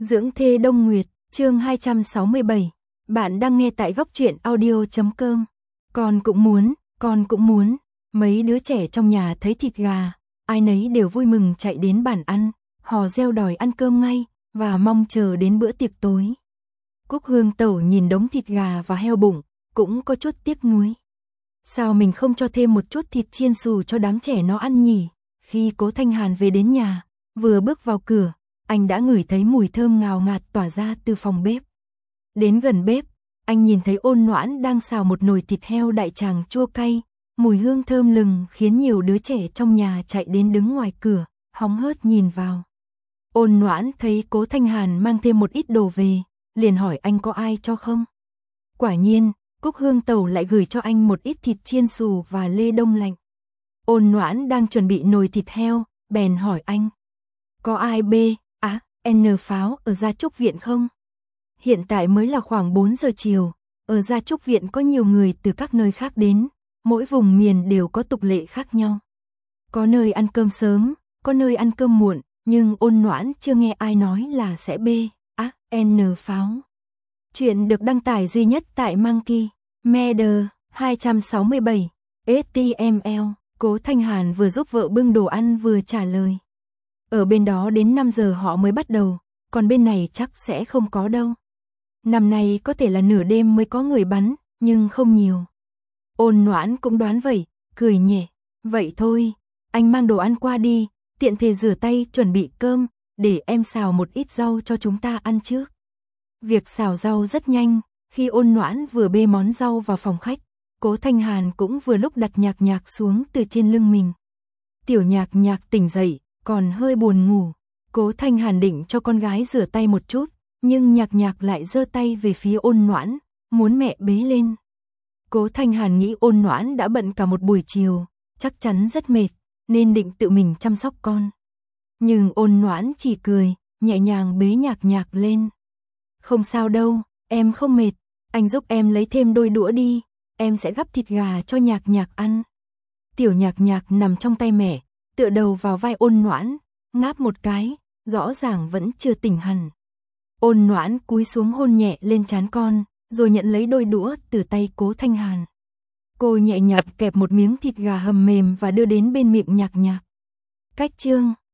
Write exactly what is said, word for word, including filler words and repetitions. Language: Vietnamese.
Dưỡng thê Đông Nguyệt, chương hai trăm sáu mươi bảy. Bạn đang nghe tại góc truyện audio chấm com. Con cũng muốn, con cũng muốn. Mấy đứa trẻ trong nhà thấy thịt gà, ai nấy đều vui mừng chạy đến bàn ăn, hò reo đòi ăn cơm ngay và mong chờ đến bữa tiệc tối. Cúc Hương Tẩu nhìn đống thịt gà và heo bụng, cũng có chút tiếc nuối. Sao mình không cho thêm một chút thịt chiên xù cho đám trẻ nó ăn nhỉ? Khi Cố Thanh Hàn về đến nhà, vừa bước vào cửa, anh đã ngửi thấy mùi thơm ngào ngạt tỏa ra từ phòng bếp. Đến gần bếp, anh nhìn thấy Ôn Noãn đang xào một nồi thịt heo đại tràng chua cay, mùi hương thơm lừng khiến nhiều đứa trẻ trong nhà chạy đến đứng ngoài cửa, hóng hớt nhìn vào. Ôn Noãn thấy Cố Thanh Hàn mang thêm một ít đồ về, liền hỏi anh có ai cho không. Quả nhiên, Cúc Hương Tẩu lại gửi cho anh một ít thịt chiên xù và lê đông lạnh. Ôn Noãn đang chuẩn bị nồi thịt heo, bèn hỏi anh. Có ai B, á, N pháo ở Gia Trúc Viện không? Hiện tại mới là khoảng bốn giờ chiều, ở Gia Trúc Viện có nhiều người từ các nơi khác đến, mỗi vùng miền đều có tục lệ khác nhau. Có nơi ăn cơm sớm, có nơi ăn cơm muộn, nhưng Ôn Noãn chưa nghe ai nói là sẽ B, á, N pháo. Chuyện được đăng tải duy nhất tại Monkey Media hai trăm sáu mươi bảy, ếch ti em eo. Cố Thanh Hàn vừa giúp vợ bưng đồ ăn vừa trả lời. Ở bên đó đến năm giờ họ mới bắt đầu, còn bên này chắc sẽ không có đâu. Năm nay có thể là nửa đêm mới có người bắn, nhưng không nhiều. Ôn Noãn cũng đoán vậy, cười nhẹ. Vậy thôi, anh mang đồ ăn qua đi, tiện thể rửa tay chuẩn bị cơm, để em xào một ít rau cho chúng ta ăn trước. Việc xào rau rất nhanh, khi Ôn Noãn vừa bê món rau vào phòng khách, Cố Thanh Hàn cũng vừa lúc đặt Nhạc Nhạc xuống từ trên lưng mình. Tiểu Nhạc Nhạc tỉnh dậy, còn hơi buồn ngủ. Cố Thanh Hàn định cho con gái rửa tay một chút, nhưng Nhạc Nhạc lại giơ tay về phía Ôn Noãn, muốn mẹ bế lên. Cố Thanh Hàn nghĩ Ôn Noãn đã bận cả một buổi chiều, chắc chắn rất mệt, nên định tự mình chăm sóc con. Nhưng Ôn Noãn chỉ cười, nhẹ nhàng bế Nhạc Nhạc lên. Không sao đâu, em không mệt, anh giúp em lấy thêm đôi đũa đi, em sẽ gắp thịt gà cho Nhạc Nhạc ăn. Tiểu Nhạc Nhạc nằm trong tay mẹ, tựa đầu vào vai Ôn Noãn, ngáp một cái, rõ ràng vẫn chưa tỉnh hẳn. Ôn Noãn cúi xuống hôn nhẹ lên trán con, rồi nhận lấy đôi đũa từ tay Cố Thanh Hàn. Cô nhẹ nhàng kẹp một miếng thịt gà hầm mềm và đưa đến bên miệng Nhạc Nhạc. Cách chương